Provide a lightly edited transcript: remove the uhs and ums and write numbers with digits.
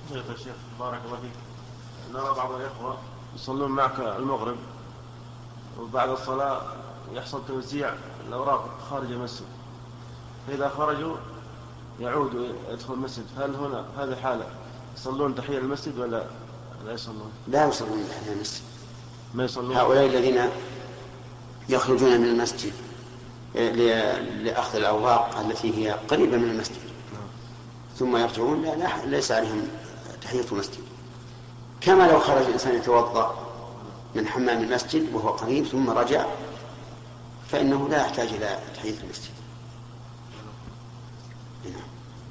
يا شيخ بارك الله فيك، نرى بعض الإخوة يصلون معك المغرب وبعد الصلاة يحصل توزيع الأوراق خارج المسجد، فإذا خرجوا يعود يدخل المسجد، هل هنا هذه حالة يصلون تحية المسجد ولا لا يصلون؟ لا يصلون تحية المسجد، ما يصلون. هؤلاء الذين يخرجون من المسجد لأخذ الأوراق التي هي قريبة من المسجد ثم يرجعون ليس عليهم تحية المسجد، كما لو خرج الإنسان يتوضأ من حمام المسجد وهو قريب ثم رجع فإنه لا يحتاج إلى تحية المسجد.